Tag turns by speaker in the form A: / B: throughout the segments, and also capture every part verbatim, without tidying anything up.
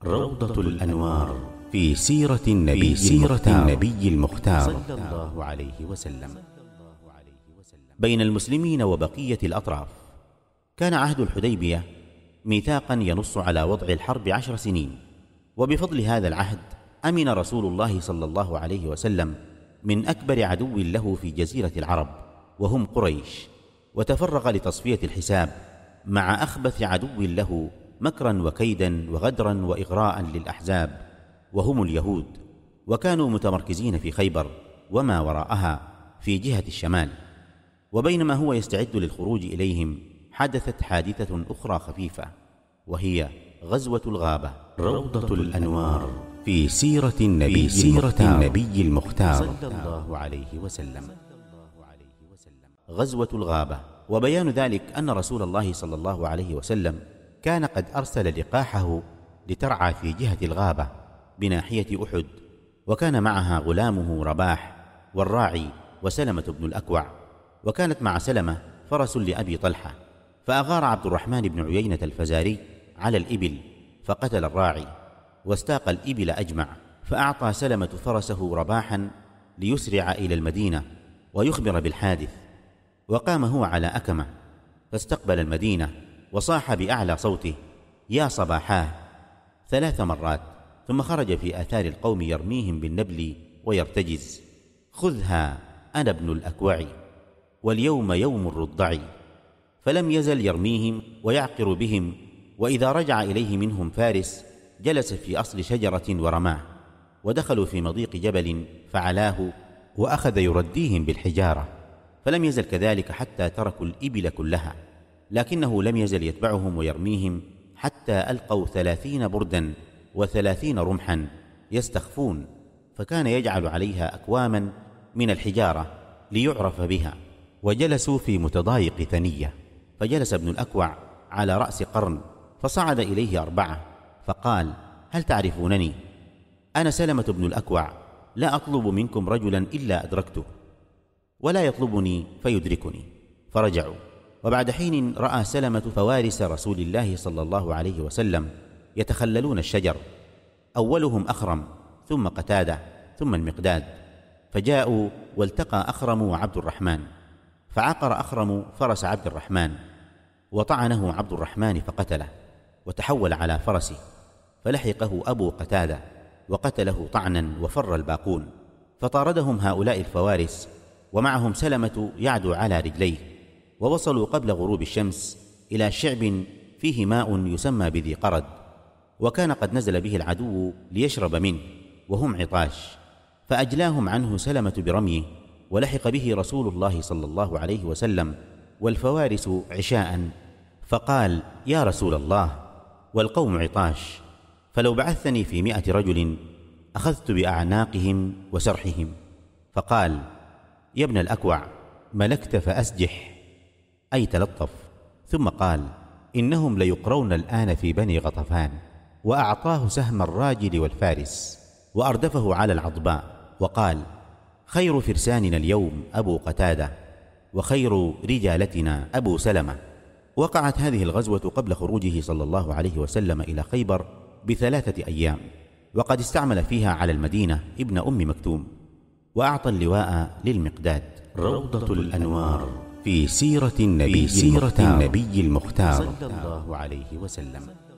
A: روضة الأنوار في سيرة النبي, سيرة النبي المختار صلى الله عليه وسلم. بين المسلمين وبقية الأطراف كان عهد الحديبية ميثاقا ينص على وضع الحرب عشر سنين، وبفضل هذا العهد أمن رسول الله صلى الله عليه وسلم من أكبر عدو له في جزيرة العرب وهم قريش، وتفرغ لتصفية الحساب مع أخبث عدو له مكرا وكيدا وغدرا وإغراء للأحزاب وهم اليهود، وكانوا متمركزين في خيبر وما وراءها في جهة الشمال. وبينما هو يستعد للخروج إليهم حدثت حادثة أخرى خفيفة، وهي غزوة الغابة. روضة الأنوار في سيرة النبي, سيرة النبي المختار صلى الله عليه وسلم. غزوة الغابة، وبيان ذلك أن رسول الله صلى الله عليه وسلم كان قد أرسل لقاحه لترعى في جهة الغابة بناحية أحد، وكان معها غلامه رباح والراعي وسلمة بن الأكوع، وكانت مع سلمة فرس لأبي طلحة، فأغار عبد الرحمن بن عيينة الفزاري على الإبل فقتل الراعي واستاق الإبل أجمع، فأعطى سلمة فرسه رباحا ليسرع إلى المدينة ويخبر بالحادث، وقام هو على أكمة فاستقبل المدينة وصاح بأعلى صوته يا صباحاه ثلاث مرات، ثم خرج في آثار القوم يرميهم بالنبل ويرتجز: خذها أنا ابن الأكوع واليوم يوم الرضع. فلم يزل يرميهم ويعقر بهم، وإذا رجع إليه منهم فارس جلس في أصل شجرة ورماه، ودخلوا في مضيق جبل فعلاه وأخذ يرديهم بالحجارة، فلم يزل كذلك حتى تركوا الإبل كلها، لكنه لم يزل يتبعهم ويرميهم حتى ألقوا ثلاثين بردا وثلاثين رمحا يستخفون، فكان يجعل عليها أكواما من الحجارة ليعرف بها. وجلسوا في متضايق ثنية، فجلس ابن الأكوع على رأس قرن فصعد إليه أربعة فقال: هل تعرفونني؟ أنا سلمة بن الأكوع، لا أطلب منكم رجلا إلا أدركته، ولا يطلبني فيدركني. فرجعوا، وبعد حين رأى سلمة فوارس رسول الله صلى الله عليه وسلم يتخللون الشجر، أولهم أخرم ثم قتادة ثم المقداد، فجاءوا والتقى أخرم وعبد الرحمن، فعقر أخرم فرس عبد الرحمن وطعنه عبد الرحمن فقتله، وتحول على فرسه، فلحقه أبو قتادة وقتله طعنا وفر الباقون، فطاردهم هؤلاء الفوارس ومعهم سلمة يعدو على رجليه، ووصلوا قبل غروب الشمس إلى شعب فيه ماء يسمى بذي قرد، وكان قد نزل به العدو ليشرب منه وهم عطاش، فأجلاهم عنه سلمة برميه، ولحق به رسول الله صلى الله عليه وسلم والفوارس عشاء، فقال: يا رسول الله، والقوم عطاش، فلو بعثني في مئة رجل أخذت بأعناقهم وسرحهم. فقال: يا ابن الأكوع، ملكت فأسجح، أي تلطف. ثم قال: إنهم ليقرون الآن في بني غطفان. وأعطاه سهم الراجل والفارس وأردفه على العضباء، وقال: خير فرساننا اليوم أبو قتادة، وخير رجالتنا أبو سلمة. وقعت هذه الغزوة قبل خروجه صلى الله عليه وسلم إلى خيبر بثلاثة أيام، وقد استعمل فيها على المدينة ابن أم مكتوم، وأعطى اللواء للمقداد. روضة الأنوار في سيرة النبي, سيرة النبي المختار صلى الله عليه وسلم.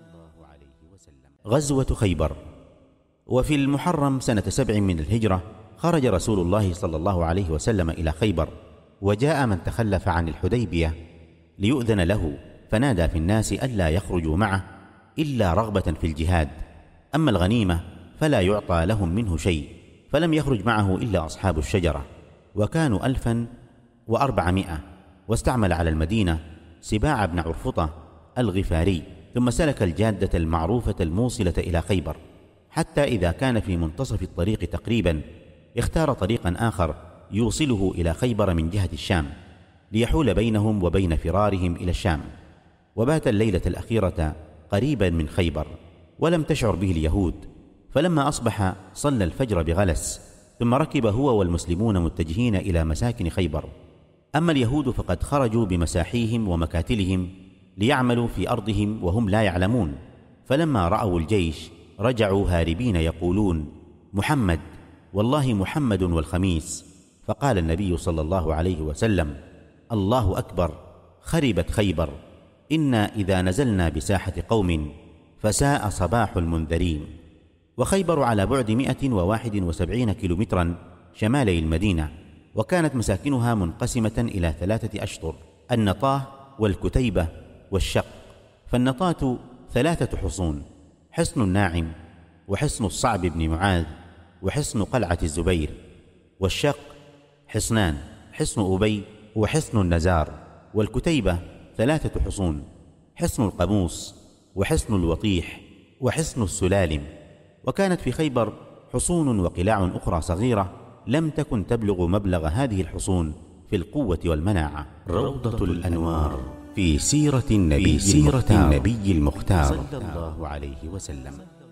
A: غزوة خيبر. وفي المحرم سنة سبع من الهجرة خرج رسول الله صلى الله عليه وسلم إلى خيبر، وجاء من تخلف عن الحديبية ليؤذن له، فنادى في الناس ألا يخرجوا معه إلا رغبة في الجهاد، أما الغنيمة فلا يعطى لهم منه شيء، فلم يخرج معه إلا أصحاب الشجرة، وكانوا ألفا وأربعمائة. واستعمل على المدينة سباع بن عرفطة الغفاري، ثم سلك الجادة المعروفة الموصلة إلى خيبر، حتى إذا كان في منتصف الطريق تقريبا اختار طريقا آخر يوصله إلى خيبر من جهة الشام، ليحول بينهم وبين فرارهم إلى الشام، وبات الليلة الأخيرة قريبا من خيبر، ولم تشعر به اليهود. فلما أصبح صلى الفجر بغلس، ثم ركب هو والمسلمون متجهين إلى مساكن خيبر. أما اليهود فقد خرجوا بمساحيهم ومكاتلهم ليعملوا في أرضهم وهم لا يعلمون، فلما رأوا الجيش رجعوا هاربين يقولون: محمد، والله محمد والخميس. فقال النبي صلى الله عليه وسلم: الله أكبر، خربت خيبر، إنا إذا نزلنا بساحة قوم فساء صباح المنذرين. وخيبر على بعد مئة وواحد وسبعين كيلومترا شمالي المدينة، وكانت مساكنها منقسمة إلى ثلاثة أشطر: النطاه والكتيبة والشق. فالنطاة ثلاثة حصون: حصن الناعم، وحصن الصعب بن معاذ، وحصن قلعة الزبير. والشق حصنان: حصن أبي وحصن النزار. والكتيبة ثلاثة حصون: حصن القموس، وحصن الوطيح، وحصن السلالم. وكانت في خيبر حصون وقلاع أخرى صغيرة لم تكن تبلغ مبلغ هذه الحصون في القوة والمناعة. روضة الأنوار في سيرة النبي, سيرة النبي المختار صلى الله عليه وسلم.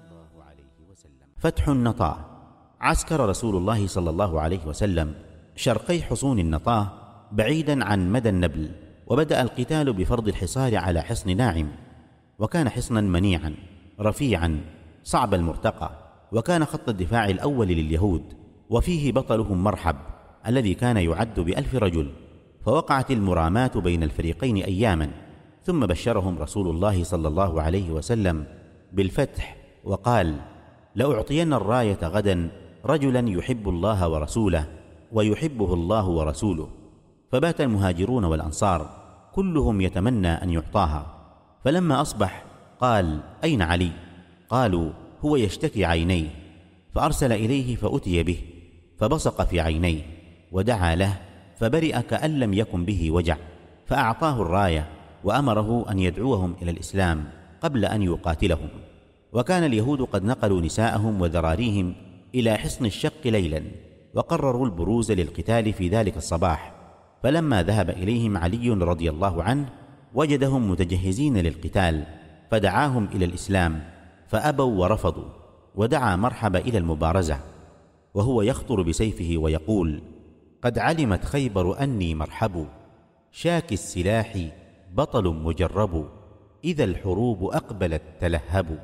A: فتح النطاه. عسكر رسول الله صلى الله عليه وسلم شرقي حصون النطاه بعيدا عن مدى النبل، وبدأ القتال بفرض الحصار على حصن ناعم، وكان حصنا منيعا رفيعا صعب المرتقى، وكان خط الدفاع الأول لليهود، وفيه بطلهم مرحب الذي كان يعد بألف رجل. فوقعت المرامات بين الفريقين أياما، ثم بشرهم رسول الله صلى الله عليه وسلم بالفتح وقال: لأعطين الراية غدا رجلا يحب الله ورسوله ويحبه الله ورسوله. فبات المهاجرون والأنصار كلهم يتمنى أن يعطاها. فلما أصبح قال: أين علي؟ قالوا: هو يشتكي عينيه. فأرسل إليه فأتي به، فبصق في عينيه ودعا له، فبرئ كأن لم يكن به وجع، فأعطاه الراية وأمره أن يدعوهم إلى الإسلام قبل أن يقاتلهم. وكان اليهود قد نقلوا نساءهم وذراريهم إلى حصن الشق ليلا، وقرروا البروز للقتال في ذلك الصباح. فلما ذهب إليهم علي رضي الله عنه وجدهم متجهزين للقتال، فدعاهم إلى الإسلام فأبوا ورفضوا، ودعا مرحب إلى المبارزة وهو يخطر بسيفه ويقول: قد علمت خيبر أني مرحب، شاك السلاح بطل مجرب، إذا الحروب أقبلت تلهب.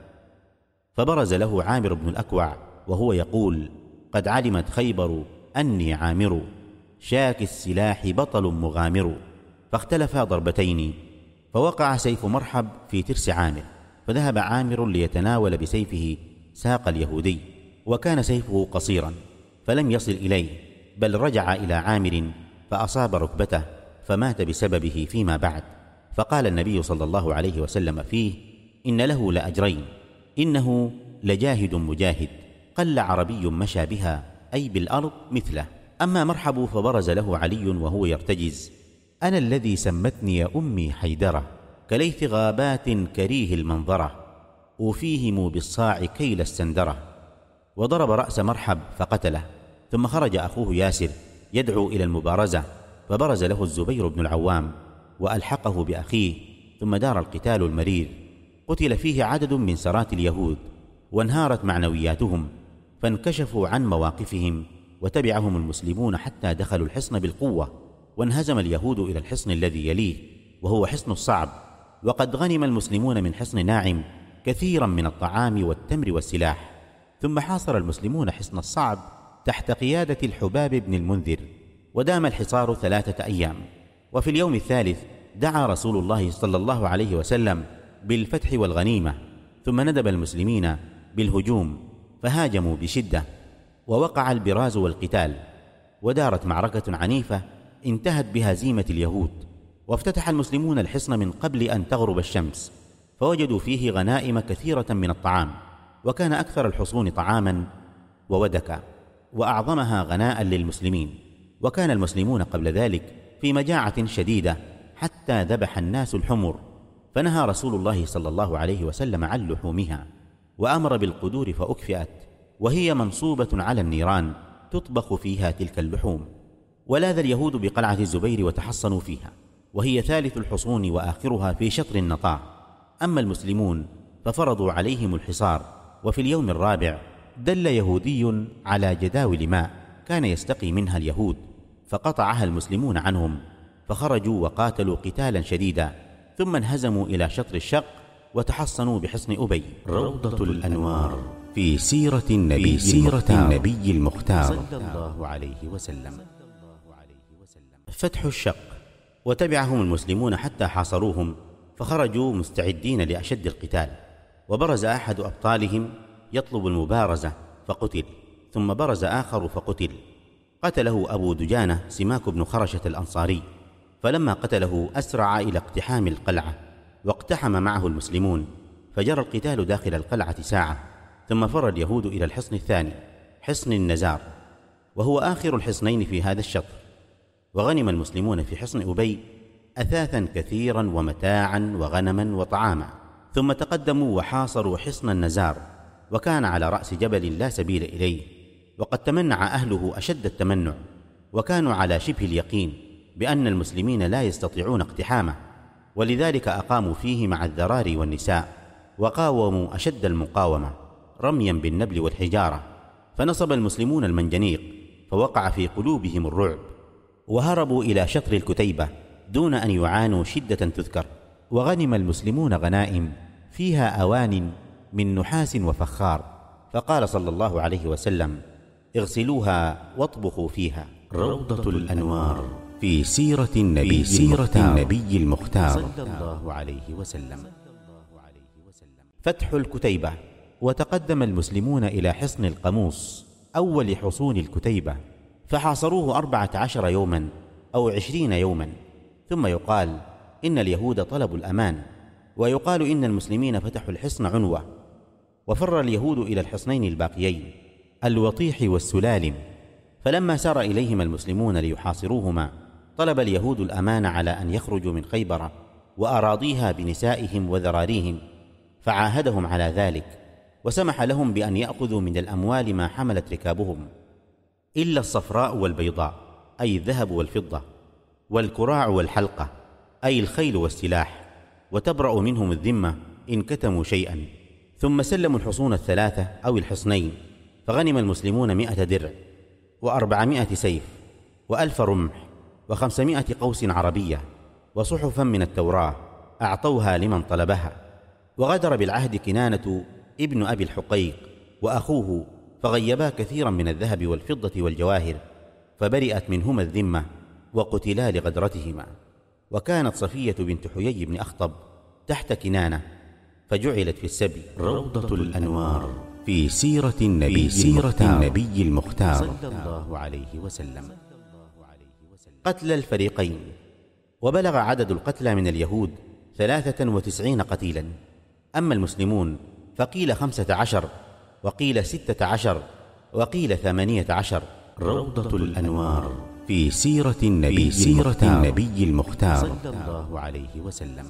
A: فبرز له عامر بن الأكوع وهو يقول: قد علمت خيبر أني عامر، شاك السلاح بطل مغامر. فاختلفا ضربتين، فوقع سيف مرحب في ترس عامر، فذهب عامر ليتناول بسيفه ساق اليهودي، وكان سيفه قصيرا فلم يصل إليه، بل رجع إلى عامر فأصاب ركبته فمات بسببه فيما بعد. فقال النبي صلى الله عليه وسلم فيه: إن له لأجرين، إنه لجاهد مجاهد، قل عربي مشى بها أي بالأرض مثله. أما مرحب فبرز له علي وهو يرتجز: أنا الذي سمتني أمي حيدرة، كليث غابات كريه المنظرة، أوفيهم بالصاع كيل السندرة. وضرب رأس مرحب فقتله. ثم خرج أخوه ياسر يدعو إلى المبارزة، فبرز له الزبير بن العوام وألحقه بأخيه، ثم دار القتال المرير. قتل فيه عدد من سرات اليهود، وانهارت معنوياتهم، فانكشفوا عن مواقفهم، وتبعهم المسلمون حتى دخلوا الحصن بالقوة، وانهزم اليهود إلى الحصن الذي يليه وهو حصن الصعب. وقد غنم المسلمون من حصن ناعم كثيرا من الطعام والتمر والسلاح. ثم حاصر المسلمون حصن الصعب تحت قيادة الحباب بن المنذر، ودام الحصار ثلاثة أيام. وفي اليوم الثالث دعا رسول الله صلى الله عليه وسلم بالفتح والغنيمة، ثم ندب المسلمين بالهجوم، فهاجموا بشدة، ووقع البراز والقتال، ودارت معركة عنيفة انتهت بهزيمة اليهود. وافتتح المسلمون الحصن من قبل أن تغرب الشمس، فوجدوا فيه غنائم كثيرة من الطعام، وكان أكثر الحصون طعاما وودكا، وأعظمها غناء للمسلمين. وكان المسلمون قبل ذلك في مجاعة شديدة حتى ذبح الناس الحمر، فنهى رسول الله صلى الله عليه وسلم عن لحومها، وأمر بالقدور فأكفئت، وهي منصوبة على النيران تطبخ فيها تلك اللحوم. ولاذ اليهود بقلعة الزبير وتحصنوا فيها، وهي ثالث الحصون وآخرها في شطر النطاه. أما المسلمون ففرضوا عليهم الحصار. وفي اليوم الرابع دل يهودي على جداول ماء كان يستقي منها اليهود، فقطعها المسلمون عنهم، فخرجوا وقاتلوا قتالا شديدا، ثم انهزموا إلى شطر الشق وتحصنوا بحصن أبي. روضة الأنوار في سيرة النبي, في سيرة النبي المختار صلى الله عليه وسلم. فتح الشق. وتبعهم المسلمون حتى حاصروهم، فخرجوا مستعدين لأشد القتال، وبرز أحد أبطالهم يطلب المبارزة فقتل، ثم برز آخر فقتل. قتله أبو دجانة سماك بن خرشة الأنصاري، فلما قتله أسرع إلى اقتحام القلعة، واقتحم معه المسلمون، فجرى القتال داخل القلعة ساعة، ثم فر اليهود إلى الحصن الثاني حصن النزار، وهو آخر الحصنين في هذا الشطر. وغنم المسلمون في حصن أبي أثاثا كثيرا ومتاعا وغنما وطعاما، ثم تقدموا وحاصروا حصن النزار، وكان على رأس جبل لا سبيل إليه، وقد تمنع أهله أشد التمنع، وكانوا على شبه اليقين بأن المسلمين لا يستطيعون اقتحامه، ولذلك أقاموا فيه مع الذراري والنساء، وقاوموا أشد المقاومة رميا بالنبل والحجارة، فنصب المسلمون المنجنيق، فوقع في قلوبهم الرعب، وهربوا إلى شطر الكتيبة دون أن يعانوا شدة تذكر. وغنم المسلمون غنائم فيها أوان من نحاس وفخار، فقال صلى الله عليه وسلم: اغسلوها واطبخوا فيها. روضة الأنوار في سيرة النبي, في سيرة النبي المختار صلى الله عليه وسلم. فتح الكتيبة. وتقدم المسلمون إلى حصن القموص أول حصون الكتيبة، فحاصروه أربعة عشر يوما أو عشرين يوما، ثم يقال إن اليهود طلبوا الأمان، ويقال إن المسلمين فتحوا الحصن عنوة. وفر اليهود إلى الحصنين الباقيين الوطيح والسلالم، فلما سار إليهما المسلمون ليحاصروهما طلب اليهود الأمان على أن يخرجوا من خيبر وأراضيها بنسائهم وذراريهم، فعاهدهم على ذلك، وسمح لهم بأن يأخذوا من الأموال ما حملت ركابهم، إلا الصفراء والبيضاء أي الذهب والفضة، والكراع والحلقة أي الخيل والسلاح، وتبرأ منهم الذمة إن كتموا شيئا. ثم سلموا الحصون الثلاثة أو الحصنين، فغنم المسلمون مئة درع وأربعمائة سيف وألف رمح وخمسمائة قوس عربية وصحفا من التوراة أعطوها لمن طلبها. وغدر بالعهد كنانة ابن أبي الحقيق وأخوه، فغيبا كثيرا من الذهب والفضة والجواهر، فبرئت منهما الذمة وقتلا لغدرتهما. وكانت صفية بنت حيي بن أخطب تحت كنانة، فجعلت في السبي. روضة الأنوار في سيرة النبي, في سيرة النبي المختار صلى الله عليه وسلم. قتل الفريقين. وبلغ عدد القتلى من اليهود ثلاثة وتسعين قتيلا، أما المسلمون فقيل خمسة عشر، وقيل ستة عشر، وقيل ثمانية عشر. روضة الأنوار في سيرة النبي, في سيرة النبي المختار صلى الله عليه وسلم.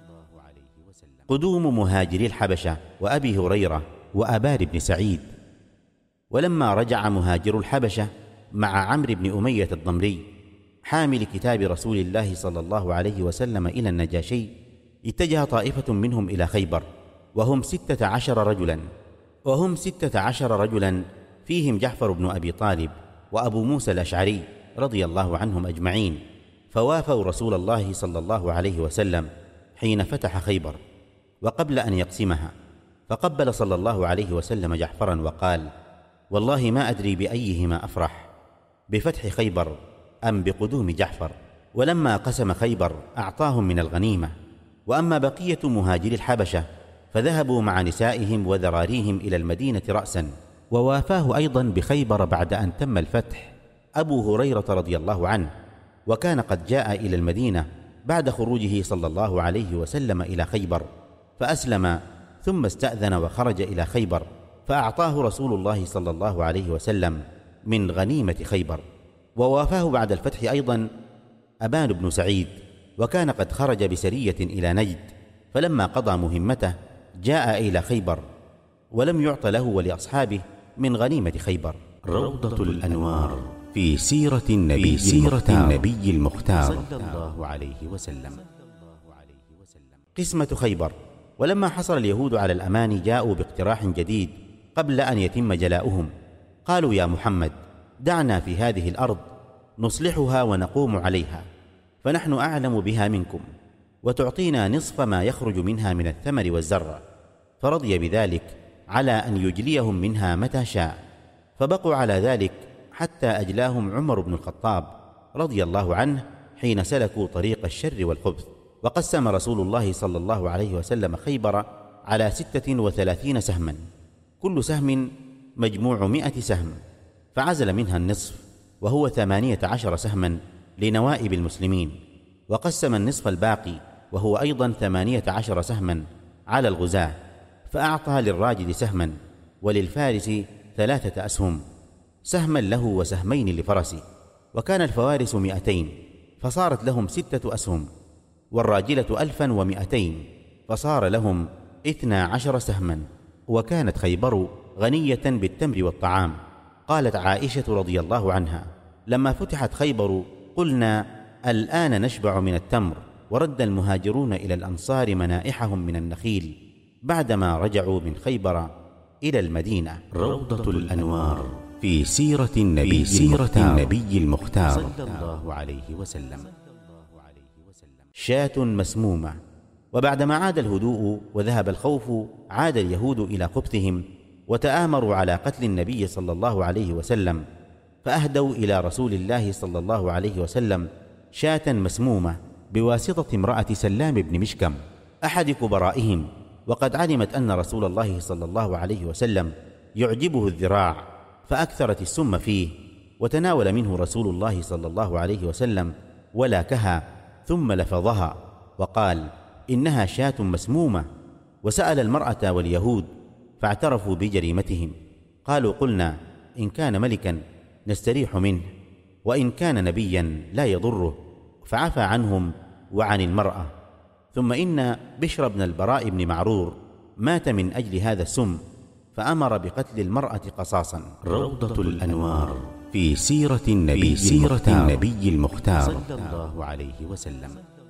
A: قدوم مهاجري الحبشة وأبي هريرة وأبان بن سعيد. ولما رجع مهاجر الحبشة مع عمرو بن أمية الضمري حامل كتاب رسول الله صلى الله عليه وسلم إلى النجاشي، اتجه طائفة منهم إلى خيبر، وهم ستة عشر رجلا وهم ستة عشر رجلا فيهم جعفر بن أبي طالب وأبو موسى الأشعري رضي الله عنهم أجمعين، فوافوا رسول الله صلى الله عليه وسلم حين فتح خيبر وقبل أن يقسمها، فقبل صلى الله عليه وسلم جعفرا وقال: والله ما أدري بأيهما أفرح، بفتح خيبر أم بقدوم جعفر. ولما قسم خيبر أعطاهم من الغنيمة. وأما بقية مهاجري الحبشة فذهبوا مع نسائهم وذراريهم إلى المدينة رأسا. ووافاه أيضا بخيبر بعد أن تم الفتح أبو هريرة رضي الله عنه، وكان قد جاء إلى المدينة بعد خروجه صلى الله عليه وسلم إلى خيبر، فأسلم ثم استأذن وخرج إلى خيبر، فأعطاه رسول الله صلى الله عليه وسلم من غنيمة خيبر. ووافاه بعد الفتح أيضا أبان بن سعيد، وكان قد خرج بسرية إلى نجد، فلما قضى مهمته جاء إلى خيبر، ولم يعط له ولأصحابه من غنيمة خيبر. روضة الأنوار في سيرة النبي, في سيرة النبي المختار صلى الله عليه وسلم. قسمة خيبر. ولما حصل اليهود على الأمان جاءوا باقتراح جديد قبل أن يتم جلاؤهم، قالوا: يا محمد، دعنا في هذه الأرض نصلحها ونقوم عليها، فنحن أعلم بها منكم، وتعطينا نصف ما يخرج منها من الثمر والزرع، فرضي بذلك على أن يجليهم منها متى شاء، فبقوا على ذلك حتى أجلاهم عمر بن الخطاب رضي الله عنه حين سلكوا طريق الشر والخبث. وقسم رسول الله صلى الله عليه وسلم خيبر على ستة وثلاثين سهما، كل سهم مجموع مئة سهم، فعزل منها النصف وهو ثمانية عشر سهما لنوائب المسلمين، وقسم النصف الباقي وهو أيضا ثمانية عشر سهما على الغزاة، فأعطى للراجل سهما وللفارس ثلاثة أسهم، سهما له وسهمين لفرسه، وكان الفوارس مئتين فصارت لهم ستة أسهم، والراجلة ألفا ومئتين فصار لهم اثنا عشر سهما. وكانت خيبر غنية بالتمر والطعام. قالت عائشة رضي الله عنها: لما فتحت خيبر قلنا الآن نشبع من التمر، ورد المهاجرون إلى الأنصار منائحهم من النخيل بعدما رجعوا من خيبر إلى المدينة.
B: روضة الأنوار في سيرة النبي, سيرة النبي المختار
A: صلى الله عليه وسلم. شاة مسمومة. وبعدما عاد الهدوء وذهب الخوف عاد اليهود إلى خبثهم، وتآمروا على قتل النبي صلى الله عليه وسلم، فأهدوا إلى رسول الله صلى الله عليه وسلم شاة مسمومة بواسطة امرأة سلام بن مشكم أحد كبرائهم، وقد علمت أن رسول الله صلى الله عليه وسلم يعجبه الذراع، فأكثرت السم فيه، وتناول منه رسول الله صلى الله عليه وسلم ولاكها ثم لفظها وقال: إنها شاة مسمومة. وسأل المرأة واليهود فاعترفوا بجريمتهم، قالوا: قلنا إن كان ملكا نستريح منه، وإن كان نبيا لا يضره، فعفى عنهم وعن المرأة. ثم إن بشر بن البراء بن معرور مات من أجل هذا السم، فأمر بقتل المرأة قصاصا.
B: روضة الأنوار في سيرة النبي, سيرة النبي المختار
A: صلى الله عليه وسلم.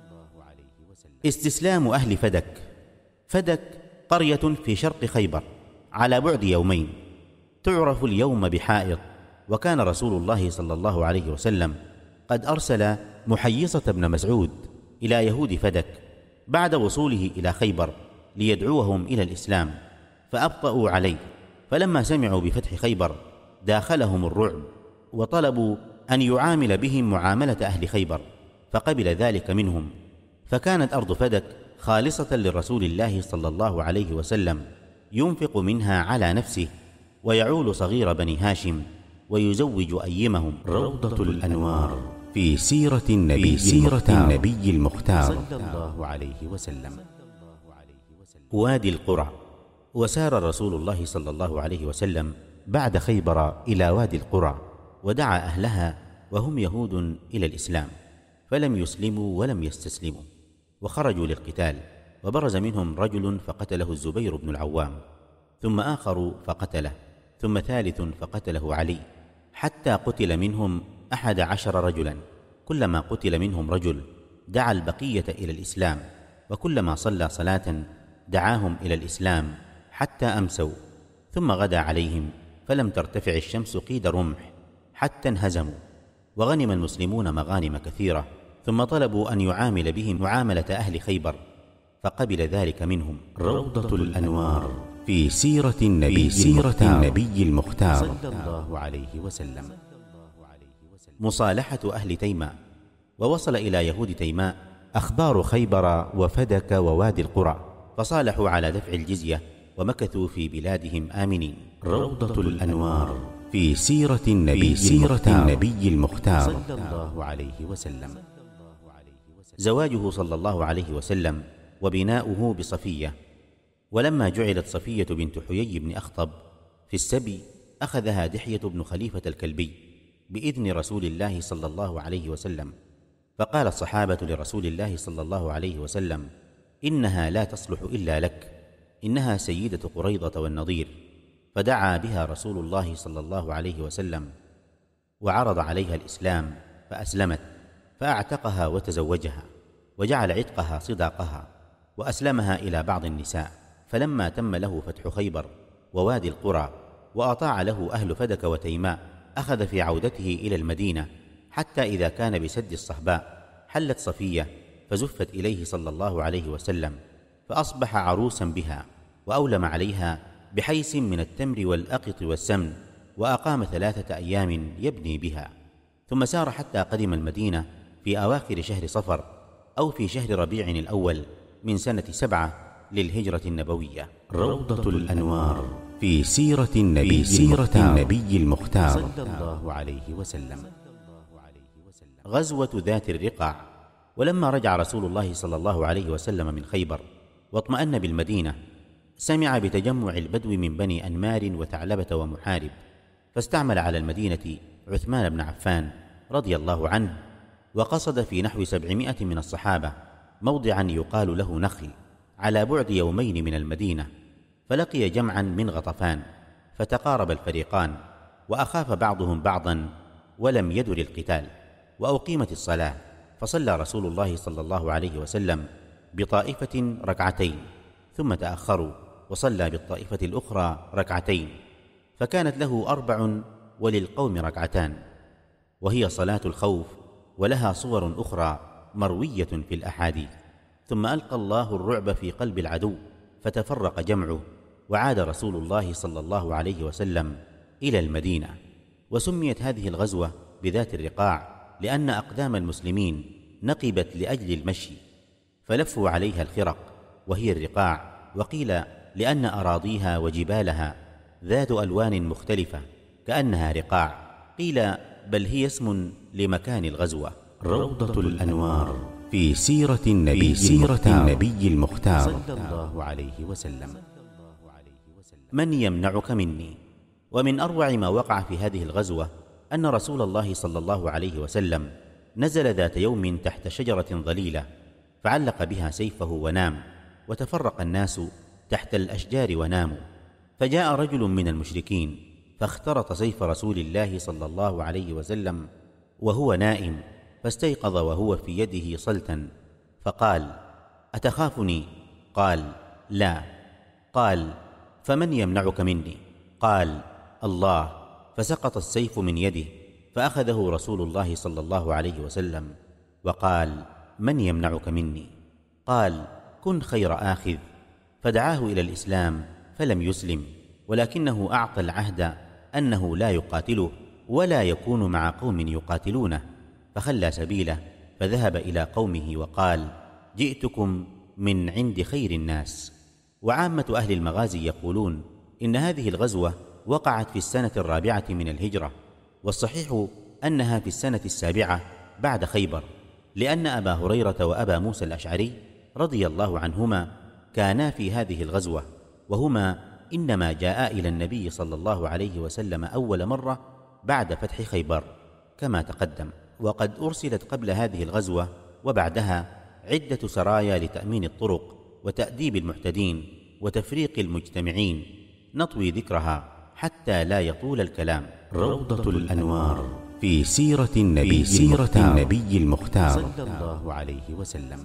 A: استسلام أهل فدك. فدك قرية في شرق خيبر على بعد يومين، تعرف اليوم بحائط. وكان رسول الله صلى الله عليه وسلم قد أرسل محيصة بن مسعود إلى يهود فدك بعد وصوله إلى خيبر ليدعوهم إلى الإسلام، فأبطأوا عليه، فلما سمعوا بفتح خيبر داخلهم الرعب، وطلبوا أن يعامل بهم معاملة أهل خيبر، فقبل ذلك منهم. فكانت أرض فدك خالصة لرسول الله صلى الله عليه وسلم، ينفق منها على نفسه، ويعول صغير بني هاشم، ويزوج أيمهم.
B: روضة الأنوار في سيرة النبي, سيرة النبي المختار
A: صلى الله عليه وسلم. وادي القرى. وسار رسول الله صلى الله عليه وسلم بعد خيبر إلى وادي القرى، ودعا أهلها وهم يهود إلى الإسلام، فلم يسلموا ولم يستسلموا، وخرجوا للقتال. وبرز منهم رجل فقتله الزبير بن العوام، ثم آخر فقتله، ثم ثالث فقتله علي، حتى قتل منهم أحد عشر رجلا. كلما قتل منهم رجل دعا البقية إلى الإسلام، وكلما صلى صلاة دعاهم إلى الإسلام حتى أمسوا، ثم غدا عليهم فلم ترتفع الشمس قيد رمح حتى انهزموا. وغنم المسلمون مغانم كثيرة، ثم طلبوا أن يعامل بهم معاملة أهل خيبر، فقبل ذلك منهم.
B: روضة الأنوار في سيرة النبي, سيرة النبي المختار
A: صلى الله عليه وسلم. مصالحة أهل تيماء. ووصل إلى يهود تيماء أخبار خيبر وفدك ووادي القرى، فصالحوا على دفع الجزية، ومكثوا في بلادهم آمنين.
B: روضة الأنوار في سيرة النبي, سيرة النبي المختار
A: صلى الله عليه وسلم. زواجه صلى الله عليه وسلم وبناؤه بصفية. ولما جعلت صفية بنت حيي بن أخطب في السبي، أخذها دحية بن خليفة الكلبي بإذن رسول الله صلى الله عليه وسلم، فقال الصحابة لرسول الله صلى الله عليه وسلم: إنها لا تصلح إلا لك، إنها سيدة قريضة والنضير. فدعا بها رسول الله صلى الله عليه وسلم، وعرض عليها الإسلام فأسلمت، فأعتقها وتزوجها، وجعل عتقها صداقها، وأسلمها إلى بعض النساء. فلما تم له فتح خيبر ووادي القرى، وأطاع له أهل فدك وتيماء، أخذ في عودته إلى المدينة، حتى إذا كان بسد الصهباء حلت صفية، فزفت إليه صلى الله عليه وسلم، فأصبح عروسا بها، وأولم عليها بحيس من التمر والأقط والسمن، وأقام ثلاثة أيام يبني بها، ثم سار حتى قدم المدينة في أواخر شهر صفر أو في شهر ربيع الأول من سنة سبعة للهجرة النبوية.
B: روضة الأنوار في سيرة النبي, سيرة النبي المختار
A: صلى الله عليه وسلم. غزوة ذات الرقاع. ولما رجع رسول الله صلى الله عليه وسلم من خيبر واطمأن بالمدينة، سمع بتجمع البدو من بني أنمار وثعلبة ومحارب، فاستعمل على المدينة عثمان بن عفان رضي الله عنه، وقصد في نحو سبعمائة من الصحابة موضعا يقال له نخل على بعد يومين من المدينة، فلقي جمعا من غطفان، فتقارب الفريقان، وأخاف بعضهم بعضا، ولم يدر القتال، وأقيمت الصلاة، فصلى رسول الله صلى الله عليه وسلم بطائفة ركعتين، ثم تأخروا وصلى بالطائفة الأخرى ركعتين، فكانت له أربع وللقوم ركعتان، وهي صلاة الخوف، ولها صور أخرى مروية في الأحاديث. ثم ألقى الله الرعب في قلب العدو، فتفرق جمعه، وعاد رسول الله صلى الله عليه وسلم إلى المدينة. وسميت هذه الغزوة بذات الرقاع لأن أقدام المسلمين نقبت لأجل المشي، فلفوا عليها الخرق وهي الرقاع، وقيل لأن أراضيها وجبالها ذات ألوان مختلفة كأنها رقاع، قيل بل هي اسم لمكان الغزوة.
B: روضة الأنوار في سيرة النبي, سيرة النبي المختار
A: صلى الله عليه وسلم. من يمنعك مني. ومن أروع ما وقع في هذه الغزوة أن رسول الله صلى الله عليه وسلم نزل ذات يوم تحت شجرة ظليلة، فعلق بها سيفه ونام، وتفرق الناس تحت الأشجار وناموا، فجاء رجل من المشركين فاخترط سيف رسول الله صلى الله عليه وسلم وهو نائم، فاستيقظ وهو في يده صلتا، فقال: أتخافني؟ قال: لا. قال: فمن يمنعك مني؟ قال: الله. فسقط السيف من يده، فأخذه رسول الله صلى الله عليه وسلم وقال: من يمنعك مني؟ قال: كن خير آخذ. فدعاه إلى الإسلام فلم يسلم، ولكنه أعطى العهد أنه لا يقاتله ولا يكون مع قوم يقاتلونه، فخلى سبيله، فذهب إلى قومه وقال: جئتكم من عند خير الناس. وعامة أهل المغازي يقولون إن هذه الغزوة وقعت في السنة الرابعة من الهجرة، والصحيح أنها في السنة السابعة بعد خيبر، لأن أبا هريرة وأبا موسى الأشعري رضي الله عنهما كانا في هذه الغزوة، وهما إنما جاءا إلى النبي صلى الله عليه وسلم أول مرة بعد فتح خيبر كما تقدم. وقد أرسلت قبل هذه الغزوة وبعدها عدة سرايا لتأمين الطرق وتأديب المعتدين وتفريق المجتمعين، نطوي ذكرها حتى لا يطول الكلام.
B: روضة الأنوار في سيرة النبي, سيرة النبي المختار
A: صلى الله عليه وسلم.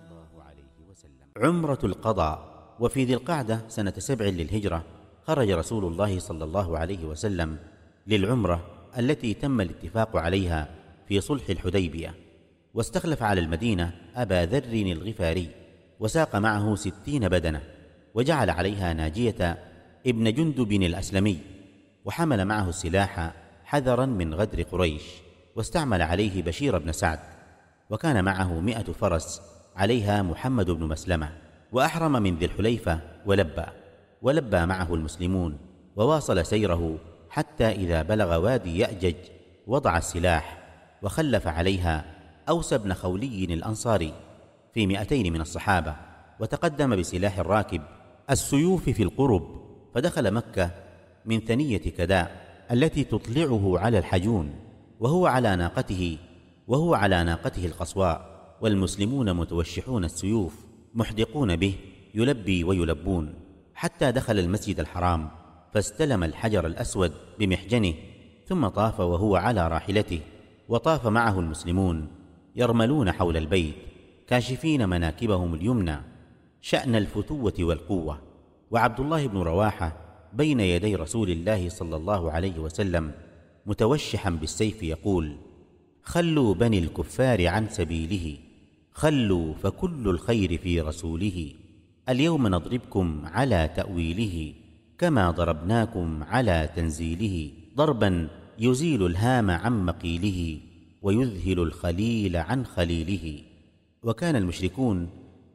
A: عمرة القضاء. وفي ذي القعدة سنة سبع للهجرة خرج رسول الله صلى الله عليه وسلم للعمرة التي تم الاتفاق عليها في صلح الحديبية، واستخلف على المدينة أبا ذر الغفاري، وساق معه ستين بدنة، وجعل عليها ناجية ابن جندب الأسلمي، وحمل معه السلاح حذرا من غدر قريش، واستعمل عليه بشير بن سعد، وكان معه مئة فرس عليها محمد بن مسلمة، وأحرم من ذي الحليفة ولبى ولبى معه المسلمون، وواصل سيره حتى إذا بلغ وادي يأجج وضع السلاح، وخلف عليها أوس بن خولي الأنصاري في مئتين من الصحابة، وتقدم بسلاح الراكب السيوف في القرب، فدخل مكة من ثنية كداء التي تطلعه على الحجون، وهو على ناقته وهو على ناقته القصواء، والمسلمون متوشحون السيوف محدقون به يلبي ويلبون، حتى دخل المسجد الحرام، فاستلم الحجر الأسود بمحجنه، ثم طاف وهو على راحلته، وطاف معه المسلمون يرملون حول البيت كاشفين مناكبهم اليمنى شأن الفتوة والقوة. وعبد الله بن رواحة بين يدي رسول الله صلى الله عليه وسلم متوشحا بالسيف يقول: خلوا بني الكفار عن سبيله، خلوا فكل الخير في رسوله، اليوم نضربكم على تأويله، كما ضربناكم على تنزيله، ضربا يزيل الهام عن مقيله، ويذهل الخليل عن خليله. وكان المشركون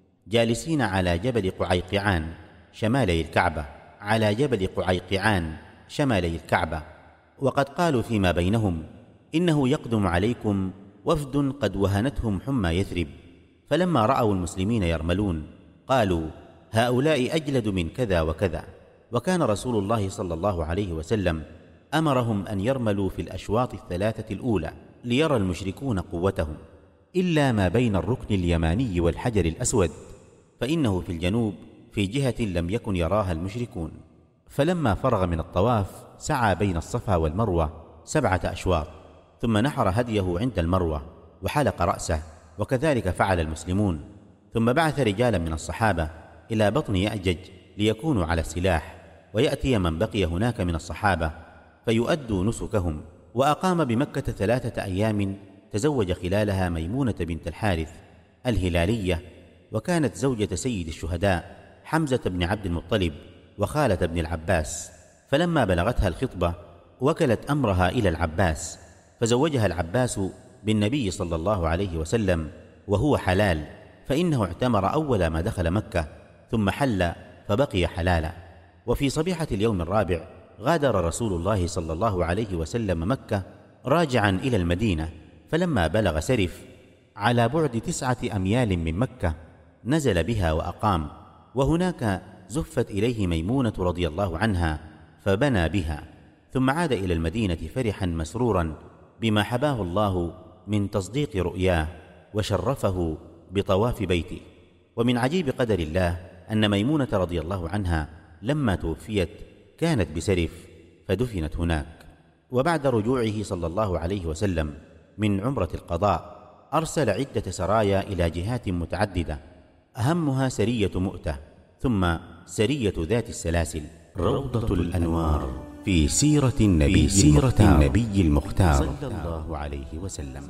A: جالسين على جبل قعيقعان شمالي الكعبة، على جبل قعيقعان شمالي الكعبة، وقد قالوا فيما بينهم: إنه يقدم عليكم وفد قد وهنتهم حمى يثرب. فلما رأوا المسلمين يرملون قالوا: هؤلاء أجلد من كذا وكذا. وكان رسول الله صلى الله عليه وسلم أمرهم أن يرملوا في الأشواط الثلاثة الأولى ليرى المشركون قوتهم، إلا ما بين الركن اليماني والحجر الأسود، فإنه في الجنوب في جهة لم يكن يراها المشركون. فلما فرغ من الطواف سعى بين الصفا والمروة سبعة أشواط، ثم نحر هديه عند المروة وحلق رأسه، وكذلك فعل المسلمون. ثم بعث رجالا من الصحابة إلى بطن يأجج ليكونوا على السلاح، ويأتي من بقي هناك من الصحابة فيؤدوا نسكهم. وأقام بمكة ثلاثة أيام، تزوج خلالها ميمونة بنت الحارث الهلالية، وكانت زوجة سيد الشهداء حمزة بن عبد المطلب وخالة بن العباس. فلما بلغتها الخطبة وكلت أمرها إلى العباس، فزوجها العباس بالنبي صلى الله عليه وسلم وهو حلال، فإنه اعتمر أول ما دخل مكة ثم حل فبقي حلالا. وفي صبيحة اليوم الرابع غادر رسول الله صلى الله عليه وسلم مكة راجعا إلى المدينة، فلما بلغ سرف على بعد تسعة أميال من مكة نزل بها وأقام، وهناك زفت إليه ميمونة رضي الله عنها فبنى بها، ثم عاد إلى المدينة فرحا مسرورا بما حباه الله من تصديق رؤياه وشرفه بطواف بيته. ومن عجيب قدر الله أن ميمونة رضي الله عنها لما توفيت كانت بسرف فدفنت هناك. وبعد رجوعه صلى الله عليه وسلم من عمرة القضاء أرسل عدة سرايا إلى جهات متعددة، أهمها سرية مؤتة، ثم سرية ذات السلاسل.
B: روضة الأنوار في سيرة النبي, سيرة النبي المختار
A: صلى الله عليه وسلم.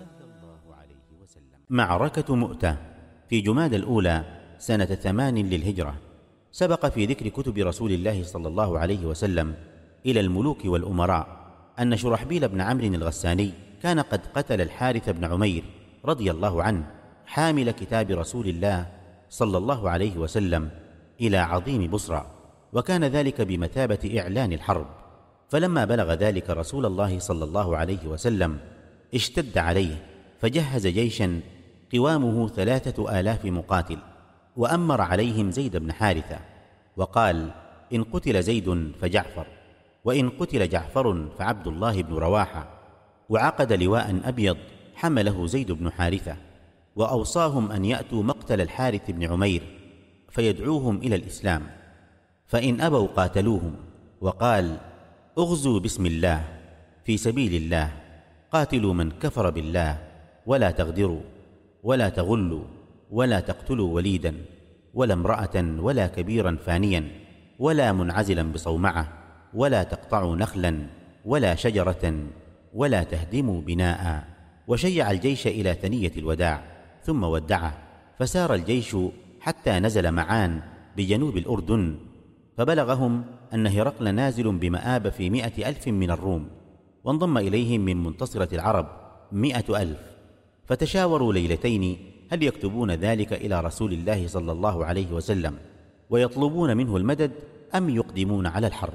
A: معركة مؤتة في جماد الأولى سنة ثمان للهجرة. سبق في ذكر كتب رسول الله صلى الله عليه وسلم إلى الملوك والأمراء أن شرحبيل بن عمرو الغساني كان قد قتل الحارث بن عمير رضي الله عنه حامل كتاب رسول الله صلى الله عليه وسلم إلى عظيم بصرى، وكان ذلك بمثابة إعلان الحرب. فلما بلغ ذلك رسول الله صلى الله عليه وسلم اشتد عليه، فجهز جيشا قوامه ثلاثة آلاف مقاتل، وأمر عليهم زيد بن حارثة، وقال: إن قتل زيد فجعفر، وإن قتل جعفر فعبد الله بن رواحة. وعقد لواء أبيض حمله زيد بن حارثة، وأوصاهم أن يأتوا مقتل الحارث بن عمير فيدعوهم إلى الإسلام، فإن أبوا قاتلوهم. وقال: اغزوا بسم الله في سبيل الله، قاتلوا من كفر بالله، ولا تغدروا ولا تغلوا ولا تقتلوا وليدا ولا امرأة ولا كبيرا فانيا ولا منعزلا بصومعة، ولا تقطعوا نخلا ولا شجرة ولا تهدموا بناء. وشيع الجيش إلى ثنية الوداع ثم ودعه، فسار الجيش حتى نزل معان بجنوب الأردن، فبلغهم أن هرقل نازل بمآب في مئة ألف من الروم، وانضم إليهم من منتصرة العرب مئة ألف. فتشاوروا ليلتين هل يكتبون ذلك إلى رسول الله صلى الله عليه وسلم ويطلبون منه المدد أم يقدمون على الحرب.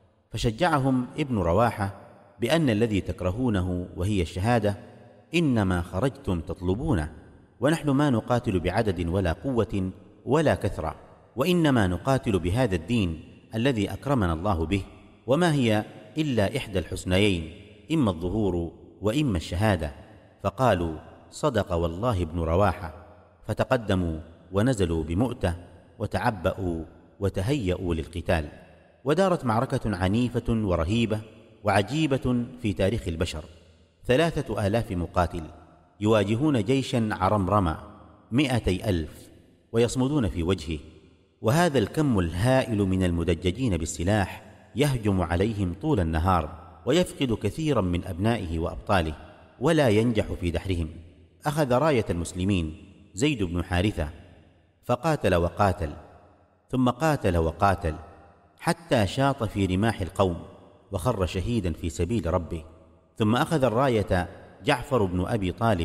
A: فشجعهم ابن رواحة بأن الذي تكرهونه وهي الشهادة إنما خرجتم تطلبونه، ونحن ما نقاتل بعدد ولا قوة ولا كثرة، وإنما نقاتل بهذا الدين الذي أكرمنا الله به، وما هي إلا إحدى الحسنيين، إما الظهور وإما الشهادة. فقالوا: صدق والله ابن رواحة. فتقدموا ونزلوا بمؤتة وتعبأوا وتهيأوا للقتال. ودارت معركة عنيفة ورهيبة وعجيبة في تاريخ البشر. ثلاثة آلاف مقاتل يواجهون جيشا عرمرما مئتي ألف ويصمدون في وجهه، وهذا الكم الهائل من المدججين بالسلاح يهجم عليهم طول النهار ويفقد كثيرا من أبنائه وأبطاله ولا ينجح في دحرهم. أخذ راية المسلمين زيد بن حارثة، فقاتل وقاتل، ثم قاتل وقاتل، حتى شاط في رماح القوم وخر شهيدا في سبيل ربه. ثم أخذ الراية جعفر بن أبي طالب،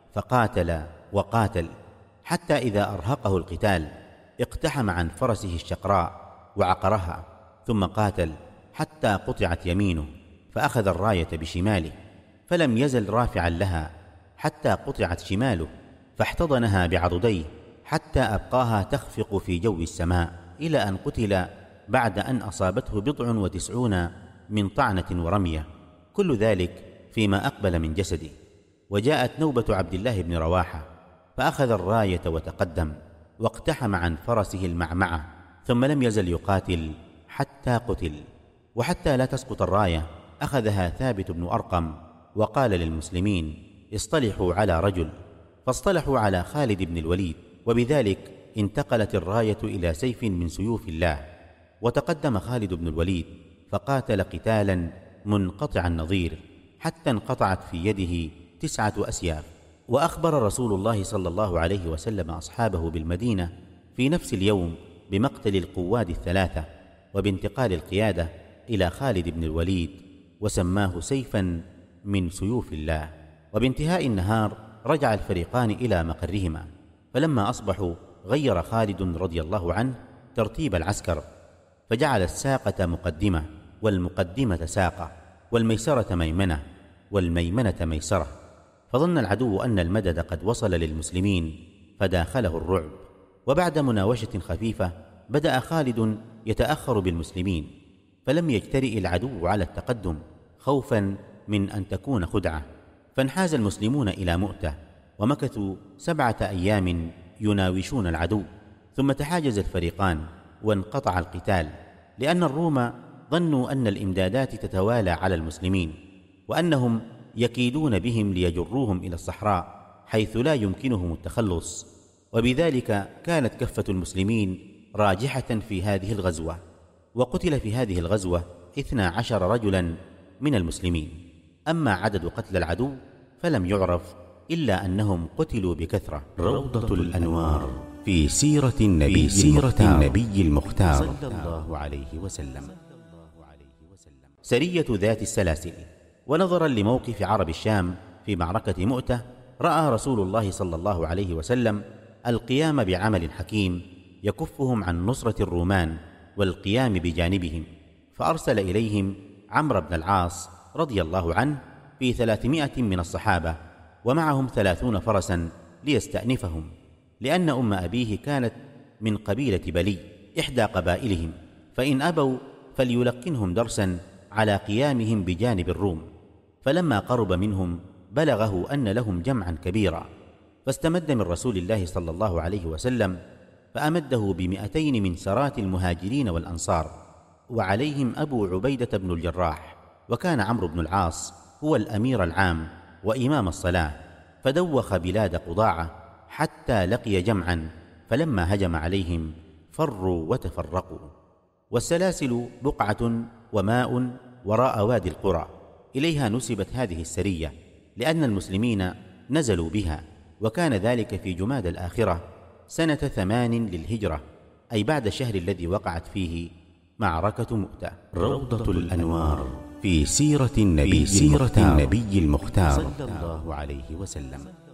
A: فقاتل وقاتل، حتى إذا أرهقه القتال اقتحم عن فرسه الشقراء وعقرها، ثم قاتل حتى قطعت يمينه، فأخذ الراية بشماله، فلم يزل رافعا لها حتى قطعت شماله، فاحتضنها بعضديه حتى أبقاها تخفق في جو السماء، إلى أن قتل بعد أن أصابته بضع وتسعون من طعنة ورمية، كل ذلك فيما أقبل من جسده. وجاءت نوبة عبد الله بن رواحة، فأخذ الراية وتقدم، واقتحم عن فرسه المعمعة، ثم لم يزل يقاتل حتى قتل. وحتى لا تسقط الراية أخذها ثابت بن أرقم، وقال للمسلمين: اصطلحوا على رجل، فاصطلحوا على خالد بن الوليد، وبذلك انتقلت الراية إلى سيف من سيوف الله. وتقدم خالد بن الوليد فقاتل قتالا منقطع النظير، حتى انقطعت في يده تسعة أسياف. وأخبر رسول الله صلى الله عليه وسلم أصحابه بالمدينة في نفس اليوم بمقتل القواد الثلاثة وبانتقال القيادة إلى خالد بن الوليد، وسماه سيفا من سيوف الله. وبانتهاء النهار رجع الفريقان إلى مقرهما، فلما أصبحوا غير خالد رضي الله عنه ترتيب العسكر، فجعل الساقة مقدمة، والمقدمة ساقة، والميسرة ميمنة، والميمنة ميسرة، فظن العدو أن المدد قد وصل للمسلمين فداخله الرعب. وبعد مناوشة خفيفة بدأ خالد يتأخر بالمسلمين، فلم يجترئ العدو على التقدم خوفا من أن تكون خدعة، فانحاز المسلمون إلى مؤتة، ومكثوا سبعة أيام يناوشون العدو، ثم تحاجز الفريقان وانقطع القتال، لأن الروم ظنوا أن الإمدادات تتوالى على المسلمين، وأنهم يكيدون بهم ليجروهم إلى الصحراء حيث لا يمكنهم التخلص. وبذلك كانت كفة المسلمين راجحة في هذه الغزوة. وقتل في هذه الغزوة اثنا عشر رجلا من المسلمين. أما عدد قتل العدو فلم يعرف، إلا أنهم قتلوا بكثرة.
B: روضة الأنوار في سيرة النبي, سيرة النبي المختار
A: صلى الله عليه وسلم. سرية ذات السلاسل. ونظرا لموقف عرب الشام في معركة مؤتة، رأى رسول الله صلى الله عليه وسلم القيام بعمل حكيم يكفهم عن نصرة الرومان والقيام بجانبهم، فأرسل إليهم عمرو بن العاص رضي الله عنه في ثلاثمائة من الصحابة، ومعهم ثلاثون فرسا ليستأنفهم، لأن أم أبيه كانت من قبيلة بلي إحدى قبائلهم، فإن أبوا فليلقنهم درسا على قيامهم بجانب الروم. فلما قرب منهم بلغه أن لهم جمعا كبيرا، فاستمد من رسول الله صلى الله عليه وسلم فأمده بمئتين من سرات المهاجرين والأنصار، وعليهم أبو عبيدة بن الجراح، وكان عمرو بن العاص هو الأمير العام وإمام الصلاة، فدوخ بلاد قضاعة حتى لقي جمعا، فلما هجم عليهم فروا وتفرقوا. والسلاسل بقعة وماء وراء وادي القرى، إليها نسبت هذه السرية لأن المسلمين نزلوا بها، وكان ذلك في جماد الآخرة سنة ثمان للهجرة، أي بعد الشهر الذي وقعت فيه معركة مؤتة.
B: روضة الأنوار في سيرة النبي, سيرة النبي المختار
A: صلى الله عليه وسلم.